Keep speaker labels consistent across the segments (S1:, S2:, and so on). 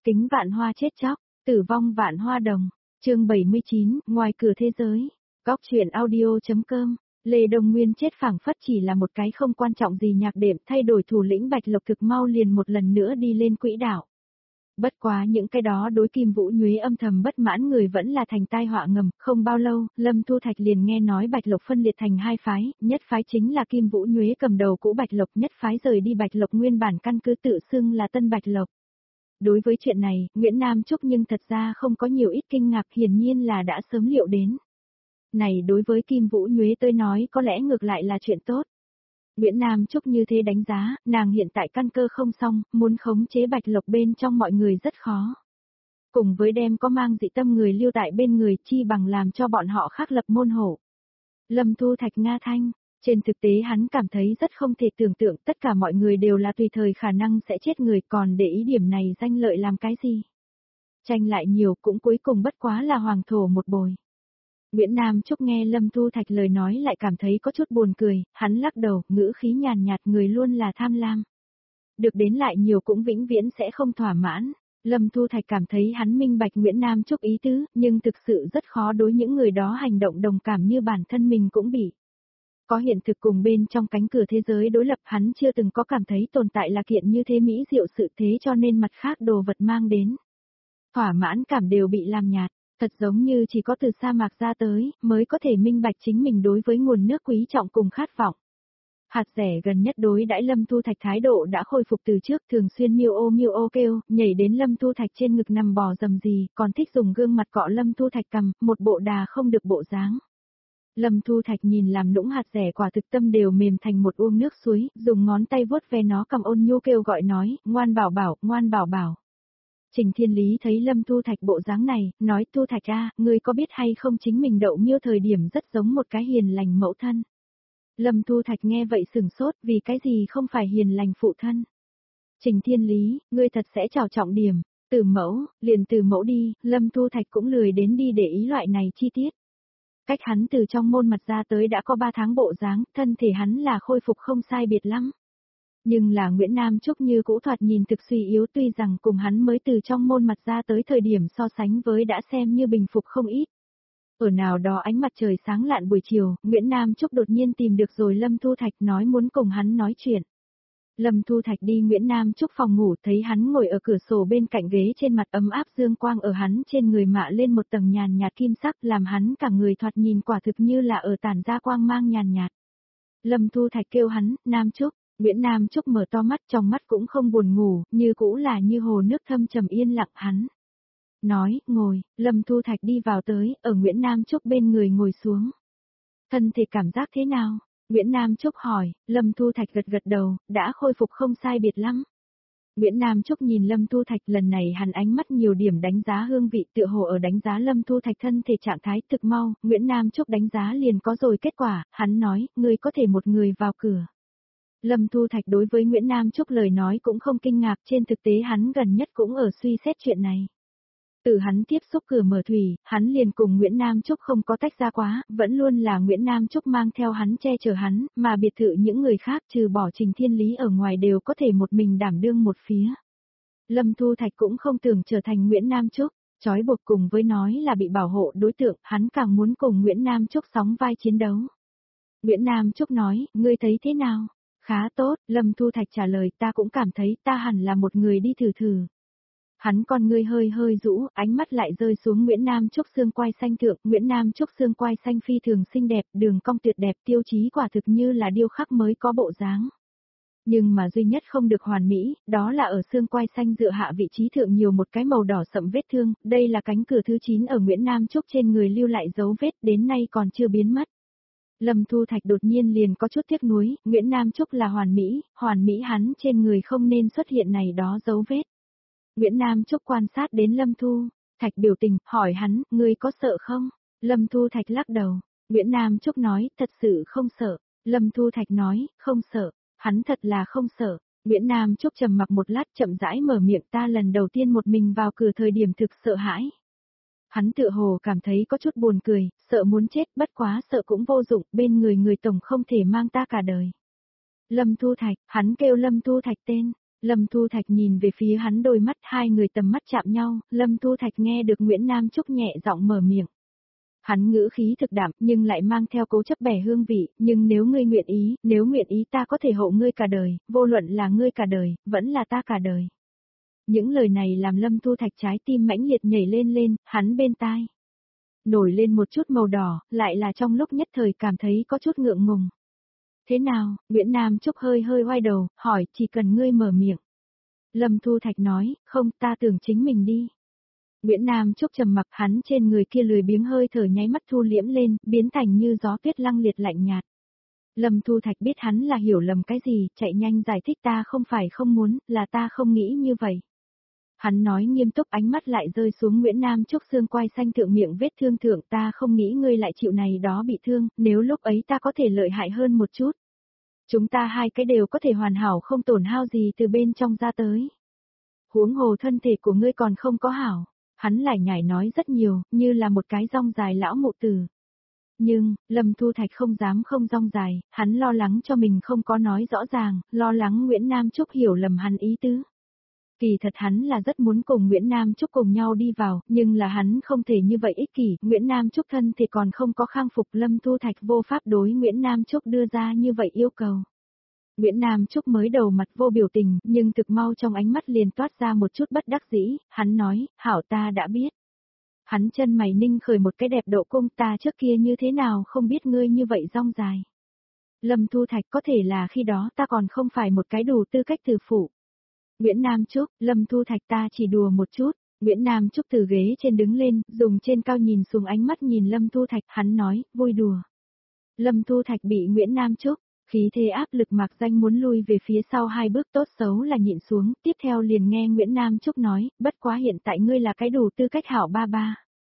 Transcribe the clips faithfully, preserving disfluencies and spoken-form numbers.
S1: Kính vạn hoa chết chóc, tử vong vạn hoa đồng. Chương bảy mươi chín, ngoài cửa thế giới. Góc truyện audio.com. Lê Đông Nguyên chết phảng phất chỉ là một cái không quan trọng gì nhạc đệm, thay đổi thủ lĩnh Bạch Lộc thực mau liền một lần nữa đi lên quỹ đạo. Bất quá những cái đó đối Kim Vũ Nhuế âm thầm bất mãn người vẫn là thành tai họa ngầm, không bao lâu, Lâm Thu Thạch liền nghe nói Bạch Lộc phân liệt thành hai phái, nhất phái chính là Kim Vũ Nhuế cầm đầu cũ Bạch Lộc, nhất phái rời đi Bạch Lộc nguyên bản căn cứ tự xưng là Tân Bạch Lộc. Đối với chuyện này, Nguyễn Nam Trúc nhưng thật ra không có nhiều ít kinh ngạc, hiển nhiên là đã sớm liệu đến. Này đối với Kim Vũ Nhuế tôi nói có lẽ ngược lại là chuyện tốt. Nguyễn Nam Trúc như thế đánh giá, nàng hiện tại căn cơ không xong, muốn khống chế Bạch Lộc bên trong mọi người rất khó. Cùng với đem có mang dị tâm người lưu tại bên người chi bằng làm cho bọn họ khác lập môn hộ. Lâm Thu Thạch Nga Thanh, trên thực tế hắn cảm thấy rất không thể tưởng tượng tất cả mọi người đều là tùy thời khả năng sẽ chết người, còn để ý điểm này danh lợi làm cái gì. Tranh lại nhiều cũng cuối cùng bất quá là hoàng thổ một bồi. Nguyễn Nam Trúc nghe Lâm Thu Thạch lời nói lại cảm thấy có chút buồn cười, hắn lắc đầu, ngữ khí nhàn nhạt, người luôn là tham lam. Được đến lại nhiều cũng vĩnh viễn sẽ không thỏa mãn. Lâm Thu Thạch cảm thấy hắn minh bạch Nguyễn Nam Trúc ý tứ, nhưng thực sự rất khó đối những người đó hành động đồng cảm như bản thân mình cũng bị. Có hiện thực cùng bên trong cánh cửa thế giới đối lập, hắn chưa từng có cảm thấy tồn tại là kiện như thế mỹ diệu sự thế, cho nên mặt khác đồ vật mang đến. Thỏa mãn cảm đều bị làm nhạt. Thật giống như chỉ có từ sa mạc ra tới, mới có thể minh bạch chính mình đối với nguồn nước quý trọng cùng khát vọng. Hạt rẻ gần nhất đối đãi Lâm Thu Thạch thái độ đã khôi phục từ trước, thường xuyên miêu ô miêu ô kêu, nhảy đến Lâm Thu Thạch trên ngực nằm bò dầm gì, còn thích dùng gương mặt cọ Lâm Thu Thạch cầm, một bộ đà không được bộ dáng. Lâm Thu Thạch nhìn làm nũng hạt rẻ quả thực tâm đều mềm thành một uông nước suối, dùng ngón tay vuốt ve nó cầm ôn nhu kêu gọi nói, ngoan bảo bảo, ngoan bảo bảo. Trình Thiên Lý thấy Lâm Thu Thạch bộ dáng này, nói Thu Thạch a, ngươi có biết hay không chính mình đậu miêu thời điểm rất giống một cái hiền lành mẫu thân. Lâm Thu Thạch nghe vậy sừng sốt, vì cái gì không phải hiền lành phụ thân. Trình Thiên Lý, ngươi thật sẽ trào trọng điểm, từ mẫu, liền từ mẫu đi, Lâm Thu Thạch cũng lười đến đi để ý loại này chi tiết. Cách hắn từ trong môn mặt ra tới đã có ba tháng bộ dáng, thân thể hắn là khôi phục không sai biệt lắm. Nhưng là Nguyễn Nam Trúc như cũ thoạt nhìn thực suy yếu, tuy rằng cùng hắn mới từ trong môn mặt ra tới thời điểm so sánh với đã xem như bình phục không ít. Ở nào đó ánh mặt trời sáng lạn buổi chiều, Nguyễn Nam Trúc đột nhiên tìm được rồi Lâm Thu Thạch nói muốn cùng hắn nói chuyện. Lâm Thu Thạch đi Nguyễn Nam Trúc phòng ngủ thấy hắn ngồi ở cửa sổ bên cạnh ghế, trên mặt ấm áp dương quang ở hắn trên người mạ lên một tầng nhàn nhạt kim sắc, làm hắn cả người thoạt nhìn quả thực như là ở tản ra quang mang nhàn nhạt. Lâm Thu Thạch kêu hắn, Nam Trúc. Nguyễn Nam Trúc mở to mắt, trong mắt cũng không buồn ngủ, như cũ là như hồ nước thâm trầm yên lặng hắn. Nói, ngồi, Lâm Thu Thạch đi vào tới, ở Nguyễn Nam Trúc bên người ngồi xuống. Thân thể cảm giác thế nào? Nguyễn Nam Trúc hỏi, Lâm Thu Thạch gật gật đầu, đã khôi phục không sai biệt lắm. Nguyễn Nam Trúc nhìn Lâm Thu Thạch, lần này hắn ánh mắt nhiều điểm đánh giá hương vị, tựa hồ ở đánh giá Lâm Thu Thạch thân thể trạng thái thực mau, Nguyễn Nam Trúc đánh giá liền có rồi kết quả, hắn nói, ngươi có thể một người vào cửa. Lâm Thu Thạch đối với Nguyễn Nam Trúc lời nói cũng không kinh ngạc, trên thực tế hắn gần nhất cũng ở suy xét chuyện này. Từ hắn tiếp xúc cửa mở thủy, hắn liền cùng Nguyễn Nam Trúc không có tách ra quá, vẫn luôn là Nguyễn Nam Trúc mang theo hắn che chở hắn, mà biệt thự những người khác trừ bỏ Trình Thiên Lý ở ngoài đều có thể một mình đảm đương một phía. Lâm Thu Thạch cũng không tưởng trở thành Nguyễn Nam Trúc, trói buộc cùng với nói là bị bảo hộ đối tượng, hắn càng muốn cùng Nguyễn Nam Trúc sóng vai chiến đấu. Nguyễn Nam Trúc nói, ngươi thấy thế nào? Khá tốt, Lâm Thu Thạch trả lời, ta cũng cảm thấy ta hẳn là một người đi thử thử. Hắn con ngươi hơi hơi rũ, ánh mắt lại rơi xuống Nguyễn Nam Trúc xương quai xanh thượng, Nguyễn Nam Trúc xương quai xanh phi thường xinh đẹp, đường cong tuyệt đẹp, tiêu chí quả thực như là điêu khắc mới có bộ dáng. Nhưng mà duy nhất không được hoàn mỹ, đó là ở xương quai xanh dựa hạ vị trí thượng nhiều một cái màu đỏ sậm vết thương, đây là cánh cửa thứ chín ở Nguyễn Nam Trúc trên người lưu lại dấu vết, đến nay còn chưa biến mất. Lâm Thu Thạch đột nhiên liền có chút tiếc nuối, Nguyễn Nam Trúc là hoàn mỹ, hoàn mỹ hắn trên người không nên xuất hiện này đó dấu vết. Nguyễn Nam Trúc quan sát đến Lâm Thu Thạch biểu tình, hỏi hắn, ngươi có sợ không? Lâm Thu Thạch lắc đầu. Nguyễn Nam Trúc nói, thật sự không sợ. Lâm Thu Thạch nói, không sợ. Hắn thật là không sợ. Nguyễn Nam Trúc trầm mặc một lát chậm rãi mở miệng, ta lần đầu tiên một mình vào cửa thời điểm thực sợ hãi. Hắn tựa hồ cảm thấy có chút buồn cười, sợ muốn chết, bất quá sợ cũng vô dụng, bên người người tổng không thể mang ta cả đời. Lâm Thu Thạch, hắn kêu Lâm Thu Thạch tên. Lâm Thu Thạch nhìn về phía hắn đôi mắt, hai người tầm mắt chạm nhau, Lâm Thu Thạch nghe được Nguyễn Nam Trúc nhẹ giọng mở miệng. Hắn ngữ khí thực đạm nhưng lại mang theo cố chấp bẻ hương vị, nhưng nếu ngươi nguyện ý, nếu nguyện ý ta có thể hộ ngươi cả đời, vô luận là ngươi cả đời, vẫn là ta cả đời. Những lời này làm Lâm Thu Thạch trái tim mãnh liệt nhảy lên lên, hắn bên tai. Nổi lên một chút màu đỏ, lại là trong lúc nhất thời cảm thấy có chút ngượng ngùng. Thế nào, Nguyễn Nam Trúc hơi hơi oai đầu, hỏi, chỉ cần ngươi mở miệng. Lâm Thu Thạch nói, không, ta tưởng chính mình đi. Nguyễn Nam Trúc trầm mặc, hắn trên người kia lười biếng hơi thở nháy mắt thu liễm lên, biến thành như gió tuyết lăng liệt lạnh nhạt. Lâm Thu Thạch biết hắn là hiểu lầm cái gì, chạy nhanh giải thích, ta không phải không muốn, là ta không nghĩ như vậy. Hắn nói nghiêm túc, ánh mắt lại rơi xuống Nguyễn Nam Trúc xương quai xanh thượng miệng vết thương thượng, ta không nghĩ ngươi lại chịu này đó bị thương, nếu lúc ấy ta có thể lợi hại hơn một chút. Chúng ta hai cái đều có thể hoàn hảo không tổn hao gì từ bên trong ra tới. Huống hồ thân thể của ngươi còn không có hảo. Hắn lại nhảy nói rất nhiều, như là một cái rong dài lão mụ tử. Nhưng, Lâm Thu Thạch không dám không rong dài, hắn lo lắng cho mình không có nói rõ ràng, lo lắng Nguyễn Nam Trúc hiểu lầm hắn ý tứ. Kỳ thật hắn là rất muốn cùng Nguyễn Nam Trúc cùng nhau đi vào, nhưng là hắn không thể như vậy ích kỷ, Nguyễn Nam Trúc thân thì còn không có khang phục, Lâm Thu Thạch vô pháp đối Nguyễn Nam Trúc đưa ra như vậy yêu cầu. Nguyễn Nam Trúc mới đầu mặt vô biểu tình, nhưng thực mau trong ánh mắt liền toát ra một chút bất đắc dĩ, hắn nói, hảo ta đã biết. Hắn chân mày ninh khởi một cái đẹp độ cung, ta trước kia như thế nào không biết ngươi như vậy rong dài. Lâm Thu Thạch, có thể là khi đó ta còn không phải một cái đủ tư cách từ phụ. Nguyễn Nam Trúc, Lâm Thu Thạch, ta chỉ đùa một chút. Nguyễn Nam Trúc từ ghế trên đứng lên, dùng trên cao nhìn xuống ánh mắt nhìn Lâm Thu Thạch, hắn nói, vui đùa. Lâm Thu Thạch bị Nguyễn Nam Trúc, khí thế áp lực mạc danh muốn lui về phía sau hai bước, tốt xấu là nhịn xuống, tiếp theo liền nghe Nguyễn Nam Trúc nói, bất quá hiện tại ngươi là cái đủ tư cách hảo ba ba.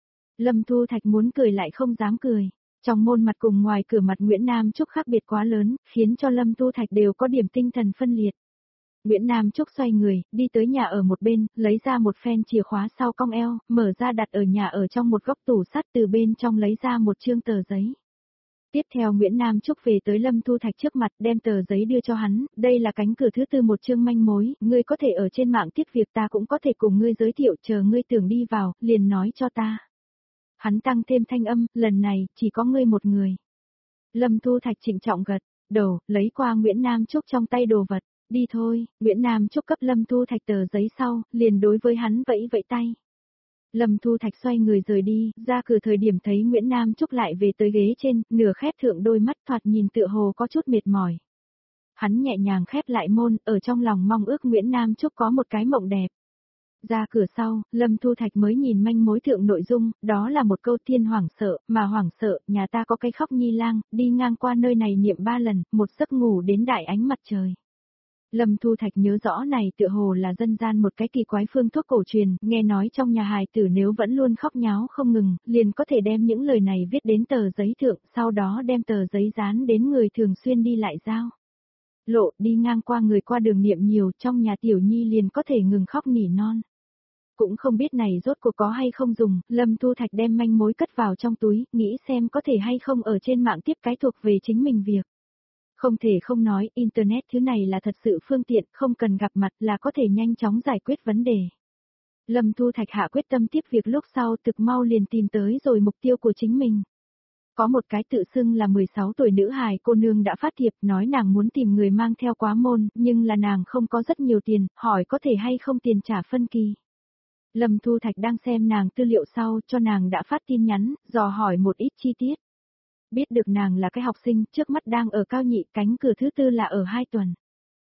S1: Lâm Thu Thạch muốn cười lại không dám cười. Trong môn mặt cùng ngoài cửa mặt Nguyễn Nam Trúc khác biệt quá lớn, khiến cho Lâm Thu Thạch đều có điểm tinh thần phân liệt. Nguyễn Nam Trúc xoay người, đi tới nhà ở một bên, lấy ra một phen chìa khóa sau cong eo, mở ra đặt ở nhà ở trong một góc tủ sắt, từ bên trong lấy ra một chương tờ giấy. Tiếp theo Nguyễn Nam Trúc về tới Lâm Thu Thạch trước mặt, đem tờ giấy đưa cho hắn, đây là cánh cửa thứ tư một chương manh mối, ngươi có thể ở trên mạng tiếp việc, ta cũng có thể cùng ngươi giới thiệu, chờ ngươi tưởng đi vào, liền nói cho ta. Hắn tăng thêm thanh âm, lần này, chỉ có ngươi một người. Lâm Thu Thạch trịnh trọng gật đầu, lấy qua Nguyễn Nam Trúc trong tay đồ vật, đi thôi, Nguyễn Nam Trúc cấp Lâm Thu Thạch tờ giấy sau, liền đối với hắn vẫy vẫy tay. Lâm Thu Thạch xoay người rời đi, ra cửa thời điểm thấy Nguyễn Nam Trúc lại về tới ghế trên, nửa khép thượng đôi mắt thoạt nhìn tựa hồ có chút mệt mỏi. Hắn nhẹ nhàng khép lại môn, ở trong lòng mong ước Nguyễn Nam Trúc có một cái mộng đẹp. Ra cửa sau, Lâm Thu Thạch mới nhìn manh mối thượng nội dung, đó là một câu thiên hoảng sợ, mà hoảng sợ, nhà ta có cây khóc nhi lang, đi ngang qua nơi này niệm ba lần, một giấc ngủ đến đại ánh mặt trời. Lâm Thu Thạch nhớ rõ này tựa hồ là dân gian một cái kỳ quái phương thuốc cổ truyền, nghe nói trong nhà hài tử nếu vẫn luôn khóc nháo không ngừng, liền có thể đem những lời này viết đến tờ giấy thượng, sau đó đem tờ giấy dán đến người thường xuyên đi lại giao. Lộ, đi ngang qua người qua đường niệm nhiều, trong nhà tiểu nhi liền có thể ngừng khóc nỉ non. Cũng không biết này rốt cuộc có hay không dùng, Lâm Thu Thạch đem manh mối cất vào trong túi, nghĩ xem có thể hay không ở trên mạng tiếp cái thuộc về chính mình việc. Không thể không nói, Internet thứ này là thật sự phương tiện, không cần gặp mặt là có thể nhanh chóng giải quyết vấn đề. Lâm Thu Thạch hạ quyết tâm tiếp việc lúc sau thực mau liền tìm tới rồi mục tiêu của chính mình. Có một cái tự xưng là mười sáu tuổi nữ hài cô nương đã phát thiệp nói nàng muốn tìm người mang theo quá môn, nhưng là nàng không có rất nhiều tiền, hỏi có thể hay không tiền trả phân kỳ. Lâm Thu Thạch đang xem nàng tư liệu sau cho nàng đã phát tin nhắn, dò hỏi một ít chi tiết. Biết được nàng là cái học sinh, trước mắt đang ở cao nhị, cánh cửa thứ tư là ở hai tuần.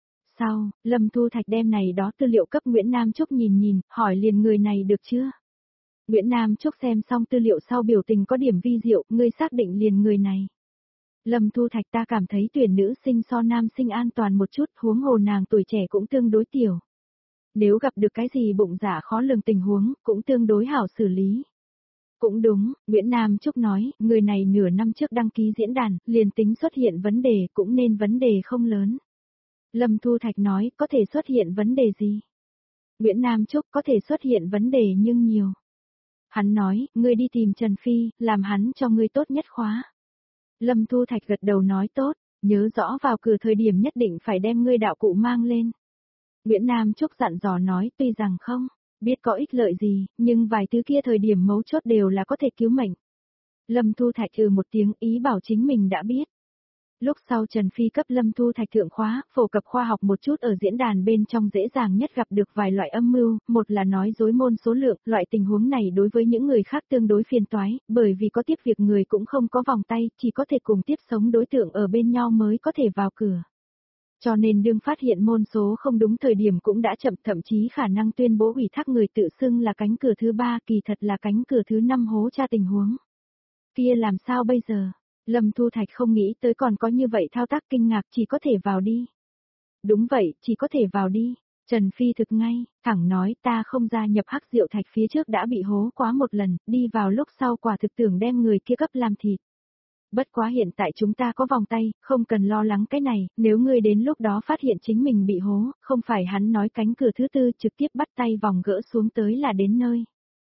S1: Sau, Lâm Thu Thạch đem này đó tư liệu cấp Nguyễn Nam Trúc nhìn nhìn, hỏi liền người này được chưa? Nguyễn Nam Trúc xem xong tư liệu sau biểu tình có điểm vi diệu, ngươi xác định liền người này. Lâm Thu Thạch, ta cảm thấy tuyển nữ sinh so nam sinh an toàn một chút, huống hồ nàng tuổi trẻ cũng tương đối tiểu. Nếu gặp được cái gì bụng dạ khó lường tình huống, cũng tương đối hảo xử lý. Cũng đúng, Nguyễn Nam Trúc nói, người này nửa năm trước đăng ký diễn đàn, liền tính xuất hiện vấn đề cũng nên vấn đề không lớn. Lâm Thu Thạch nói, có thể xuất hiện vấn đề gì? Nguyễn Nam Trúc, có thể xuất hiện vấn đề nhưng nhiều. Hắn nói, ngươi đi tìm Trần Phi, làm hắn cho ngươi tốt nhất khóa. Lâm Thu Thạch gật đầu nói tốt, nhớ rõ vào cửa thời điểm nhất định phải đem ngươi đạo cụ mang lên. Nguyễn Nam Trúc dặn dò nói tuy rằng không biết có ích lợi gì, nhưng vài thứ kia thời điểm mấu chốt đều là có thể cứu mệnh. Lâm Thu Thạch ừ một tiếng ý bảo chính mình đã biết. Lúc sau Trần Phi cấp Lâm Thu Thạch thượng khóa, phổ cập khoa học một chút ở diễn đàn bên trong dễ dàng nhất gặp được vài loại âm mưu, một là nói dối môn số lượng, loại tình huống này đối với những người khác tương đối phiền toái, bởi vì có tiếp việc người cũng không có vòng tay, chỉ có thể cùng tiếp sống đối tượng ở bên nhau mới có thể vào cửa. Cho nên đương phát hiện môn số không đúng thời điểm cũng đã chậm, thậm chí khả năng tuyên bố ủy thác người tự xưng là cánh cửa thứ ba, kỳ thật là cánh cửa thứ năm hố tra tình huống. Kia làm sao bây giờ? Lâm Thu Thạch không nghĩ tới còn có như vậy thao tác kinh ngạc, chỉ có thể vào đi. Đúng vậy, chỉ có thể vào đi. Trần Phi thực ngay, thẳng nói ta không gia nhập Hắc Diệu Thạch phía trước đã bị hố quá một lần, đi vào lúc sau quả thực tưởng đem người kia cấp làm thịt. Bất quá hiện tại chúng ta có vòng tay, không cần lo lắng cái này, nếu ngươi đến lúc đó phát hiện chính mình bị hố, không phải hắn nói cánh cửa thứ tư trực tiếp bắt tay vòng gỡ xuống tới là đến nơi.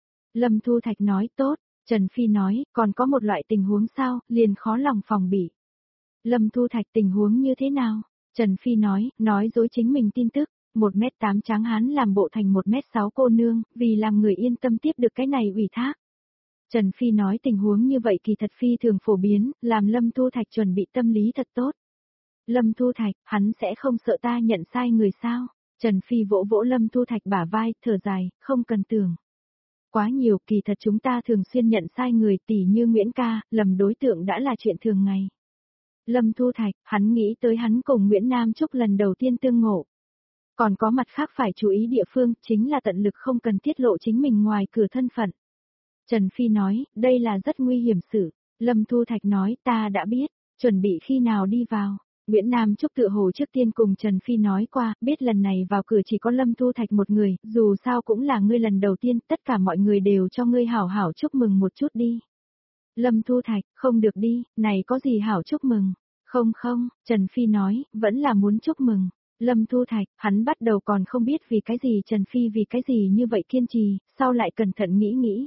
S1: Lâm Thu Thạch nói tốt. Trần Phi nói, còn có một loại tình huống sao, liền khó lòng phòng bị. Lâm Thu Thạch tình huống như thế nào? Trần Phi nói, nói dối chính mình tin tức, một mét tám tráng hán làm bộ thành một mét sáu cô nương, vì làm người yên tâm tiếp được cái này ủy thác. Trần Phi nói tình huống như vậy kỳ thật phi thường phổ biến, làm Lâm Thu Thạch chuẩn bị tâm lý thật tốt. Lâm Thu Thạch, hắn sẽ không sợ ta nhận sai người sao? Trần Phi vỗ vỗ Lâm Thu Thạch bả vai, thở dài, không cần tưởng. Quá nhiều, kỳ thật chúng ta thường xuyên nhận sai người, tỉ như Nguyễn ca, lầm đối tượng đã là chuyện thường ngày. Lâm Thu Thạch, hắn nghĩ tới hắn cùng Nguyễn Nam Trúc lần đầu tiên tương ngộ. Còn có mặt khác phải chú ý địa phương, chính là tận lực không cần tiết lộ chính mình ngoài cửa thân phận. Trần Phi nói, đây là rất nguy hiểm sự. Lâm Thu Thạch nói, ta đã biết, chuẩn bị khi nào đi vào. Nguyễn Nam Trúc tự hồ trước tiên cùng Trần Phi nói qua, biết lần này vào cửa chỉ có Lâm Thu Thạch một người, dù sao cũng là ngươi lần đầu tiên, tất cả mọi người đều cho ngươi hảo hảo chúc mừng một chút đi. Lâm Thu Thạch, không được đi, này có gì hảo chúc mừng? Không không, Trần Phi nói, vẫn là muốn chúc mừng. Lâm Thu Thạch, hắn bắt đầu còn không biết vì cái gì Trần Phi vì cái gì như vậy kiên trì, sau lại cẩn thận nghĩ nghĩ.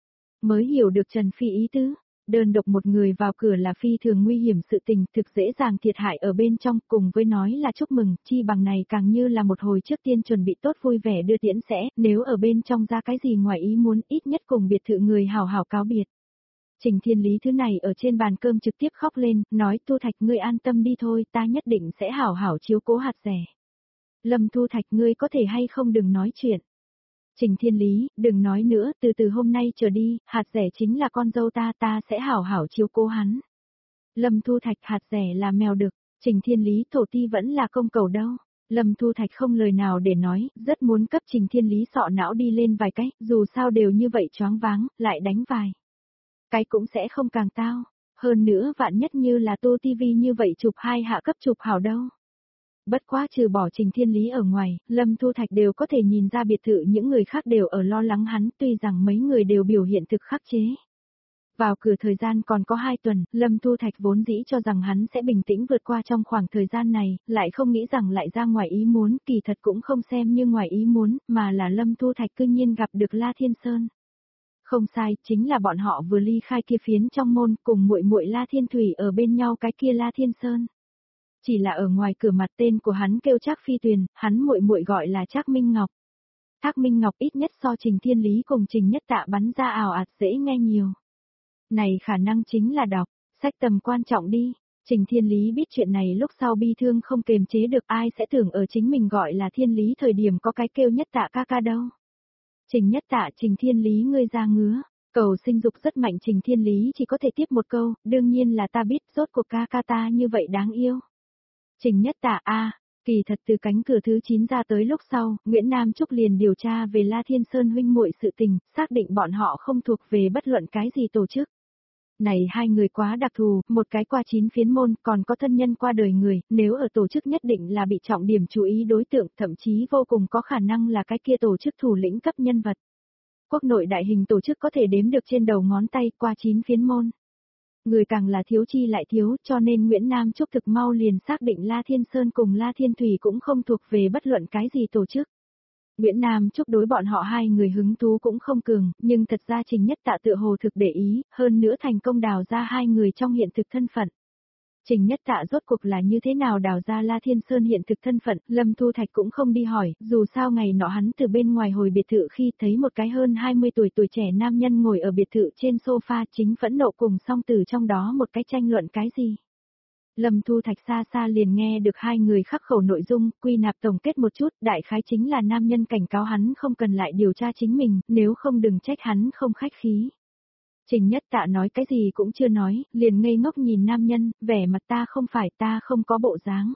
S1: Mới hiểu được Trần Phi ý tứ. Đơn độc một người vào cửa là phi thường nguy hiểm sự tình, thực dễ dàng thiệt hại ở bên trong, cùng với nói là chúc mừng, chi bằng này càng như là một hồi trước tiên chuẩn bị tốt vui vẻ đưa tiễn sẽ, nếu ở bên trong ra cái gì ngoài ý muốn, ít nhất cùng biệt thự người hảo hảo cáo biệt. Trình Thiên Lý thứ này ở trên bàn cơm trực tiếp khóc lên, nói Thu Thạch ngươi an tâm đi thôi, ta nhất định sẽ hảo hảo chiếu cố hạt rẻ. Lâm Thu Thạch ngươi có thể hay không đừng nói chuyện. Trình Thiên Lý, đừng nói nữa, từ từ hôm nay trở đi, hạt rẻ chính là con dâu ta, ta sẽ hảo hảo chiếu cố hắn. Lâm Thu Thạch, hạt rẻ là mèo đực, Trình Thiên Lý thổ ti vẫn là công cầu đâu. Lâm Thu Thạch không lời nào để nói, rất muốn cấp Trình Thiên Lý sọ não đi lên vài cái, dù sao đều như vậy choáng váng, lại đánh vài cái cũng sẽ không càng tao. Hơn nữa vạn nhất như là Tô ti vi như vậy chụp hai hạ cấp chụp hảo đâu. Bất quá trừ bỏ Trình Thiên Lý ở ngoài, Lâm Thu Thạch đều có thể nhìn ra biệt thự những người khác đều ở lo lắng hắn, tuy rằng mấy người đều biểu hiện thực khắc chế. Vào cửa thời gian còn có hai tuần, Lâm Thu Thạch vốn dĩ cho rằng hắn sẽ bình tĩnh vượt qua trong khoảng thời gian này, lại không nghĩ rằng lại ra ngoài ý muốn, kỳ thật cũng không xem như ngoài ý muốn, mà là Lâm Thu Thạch cư nhiên gặp được La Thiên Sơn. Không sai, chính là bọn họ vừa ly khai kia phiến trong môn, cùng muội muội La Thiên Thủy ở bên nhau cái kia La Thiên Sơn. Chỉ là ở ngoài cửa mặt tên của hắn kêu Trác Phi Tuyền, hắn muội muội gọi là Trác Minh Ngọc. Trác Minh Ngọc ít nhất so Trình Thiên Lý cùng Trình Nhất Tạ bắn ra ảo ạt dễ nghe nhiều. Này khả năng chính là đọc, sách tầm quan trọng đi. Trình Thiên Lý biết chuyện này lúc sau bi thương không kềm chế được, ai sẽ tưởng ở chính mình gọi là Thiên Lý thời điểm có cái kêu Nhất Tạ ca ca đâu. Trình Nhất Tạ, Trình Thiên Lý ngươi ra ngứa. Cầu sinh dục rất mạnh, Trình Thiên Lý chỉ có thể tiếp một câu, đương nhiên là ta biết, rốt cuộc ca ca ta như vậy đáng yêu. Trình Nhất Tạ a, kỳ thật từ cánh cửa thứ chín ra tới lúc sau, Nguyễn Nam Trúc liền điều tra về La Thiên Sơn huynh muội sự tình, xác định bọn họ không thuộc về bất luận cái gì tổ chức. Này hai người quá đặc thù, một cái qua chín phiến môn, còn có thân nhân qua đời người, nếu ở tổ chức nhất định là bị trọng điểm chú ý đối tượng, thậm chí vô cùng có khả năng là cái kia tổ chức thủ lĩnh cấp nhân vật. Quốc nội đại hình tổ chức có thể đếm được trên đầu ngón tay, qua chín phiến môn. Người càng là thiếu chi lại thiếu, cho nên Nguyễn Nam Trúc thực mau liền xác định La Thiên Sơn cùng La Thiên Thủy cũng không thuộc về bất luận cái gì tổ chức. Nguyễn Nam Trúc đối bọn họ hai người hứng thú cũng không cường, nhưng thật ra Trình Nhất Tạ tựa hồ thực để ý, hơn nữa thành công đào ra hai người trong hiện thực thân phận. Trình Nhất Tạ rốt cuộc là như thế nào đào ra La Thiên Sơn hiện thực thân phận, Lâm Thu Thạch cũng không đi hỏi, dù sao ngày nọ hắn từ bên ngoài hồi biệt thự khi thấy một cái hơn hai mươi tuổi tuổi trẻ nam nhân ngồi ở biệt thự trên sofa chính phẫn nộ cùng song tử trong đó một cái tranh luận cái gì. Lâm Thu Thạch xa xa liền nghe được hai người khắc khẩu nội dung, quy nạp tổng kết một chút, đại khái chính là nam nhân cảnh cáo hắn không cần lại điều tra chính mình, nếu không đừng trách hắn không khách khí. Trình Nhất Tạ nói cái gì cũng chưa nói, liền ngây ngốc nhìn nam nhân, vẻ mặt ta không phải ta không có bộ dáng.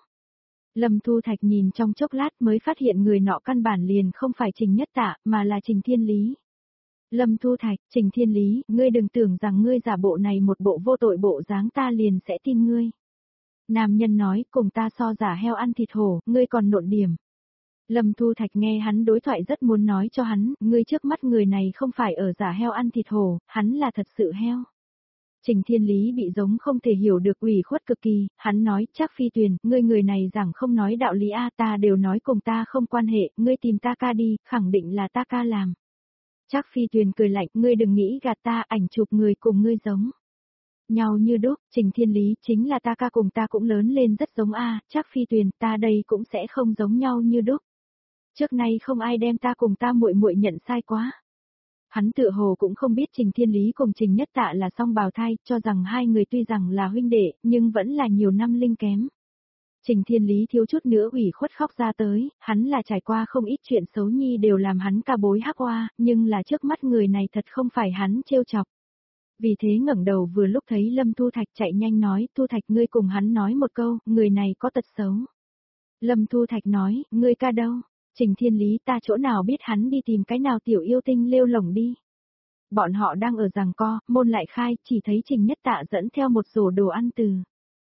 S1: Lâm Thu Thạch nhìn trong chốc lát mới phát hiện người nọ căn bản liền không phải Trình Nhất Tạ, mà là Trình Thiên Lý. Lâm Thu Thạch, Trình Thiên Lý, ngươi đừng tưởng rằng ngươi giả bộ này một bộ vô tội bộ dáng ta liền sẽ tin ngươi. Nam nhân nói, cùng ta so giả heo ăn thịt hổ, ngươi còn nộn điểm. Lâm Thu Thạch nghe hắn đối thoại rất muốn nói cho hắn, ngươi trước mắt người này không phải ở giả heo ăn thịt hổ, hắn là thật sự heo. Trình Thiên Lý bị giống không thể hiểu được ủy khuất cực kỳ, hắn nói, chắc Phi Tuyền, ngươi người này rằng không nói đạo lý a ta đều nói cùng ta không quan hệ, ngươi tìm ta ca đi, khẳng định là ta ca làm. Chắc Phi Tuyền cười lạnh, ngươi đừng nghĩ gạt ta, ảnh chụp người cùng ngươi giống nhau như đúc, Trình Thiên Lý chính là ta ca cùng ta cũng lớn lên rất giống a, chắc Phi Tuyền, ta đây cũng sẽ không giống nhau như đúc. Trước nay không ai đem ta cùng ta muội muội nhận sai quá. Hắn tựa hồ cũng không biết Trình Thiên Lý cùng Trình Nhất Tạ là song bào thai, cho rằng hai người tuy rằng là huynh đệ, nhưng vẫn là nhiều năm linh kém. Trình Thiên Lý thiếu chút nữa ủy khuất khóc ra tới, hắn là trải qua không ít chuyện xấu nhi đều làm hắn ca bối hắc oa, nhưng là trước mắt người này thật không phải hắn trêu chọc. Vì thế ngẩng đầu vừa lúc thấy Lâm Thu Thạch chạy nhanh nói, Thu Thạch ngươi cùng hắn nói một câu, người này có tật xấu. Lâm Thu Thạch nói, ngươi ca đâu? Trình Thiên Lý ta chỗ nào biết hắn đi tìm cái nào tiểu yêu tinh lêu lổng đi. Bọn họ đang ở giằng co, môn lại khai, chỉ thấy Trình Nhất Tạ dẫn theo một rổ đồ ăn từ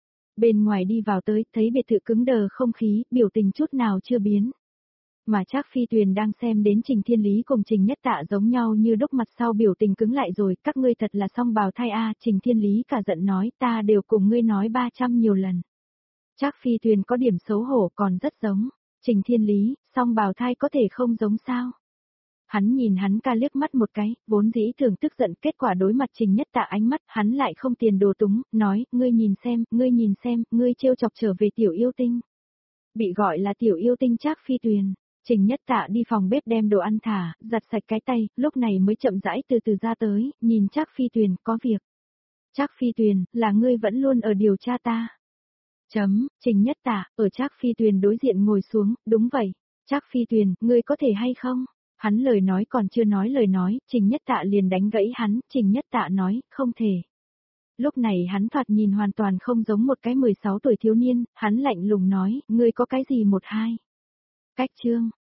S1: bên ngoài đi vào tới, thấy biệt thự cứng đờ không khí, biểu tình chút nào chưa biến. Mà Trác Phi Tuyền đang xem đến Trình Thiên Lý cùng Trình Nhất Tạ giống nhau như đúc mặt sau biểu tình cứng lại rồi, các ngươi thật là song bào thai a, Trình Thiên Lý cả giận nói, ta đều cùng ngươi nói ba trăm nhiều lần. Trác Phi Tuyền có điểm xấu hổ còn rất giống. Trình Thiên Lý, song bào thai có thể không giống sao? Hắn nhìn hắn ca liếc mắt một cái, vốn dĩ thường tức giận, kết quả đối mặt Trình Nhất Tạ ánh mắt, hắn lại không tiền đồ túng, nói, ngươi nhìn xem, ngươi nhìn xem, ngươi trêu chọc trở về tiểu yêu tinh. Bị gọi là tiểu yêu tinh Trác Phi Tuyền, Trình Nhất Tạ đi phòng bếp đem đồ ăn thả, giặt sạch cái tay, lúc này mới chậm rãi từ từ ra tới, nhìn Trác Phi Tuyền, có việc. Trác Phi Tuyền, là ngươi vẫn luôn ở điều tra ta. Chấm, Trình Nhất Tạ, ở Trác Phi Tuyền đối diện ngồi xuống, đúng vậy. Trác Phi Tuyền, ngươi có thể hay không? Hắn lời nói còn chưa nói lời nói, Trình Nhất Tạ liền đánh gãy hắn, Trình Nhất Tạ nói, không thể. Lúc này hắn thoạt nhìn hoàn toàn không giống một cái mười sáu tuổi thiếu niên, hắn lạnh lùng nói, ngươi có cái gì một hai. Cách chương.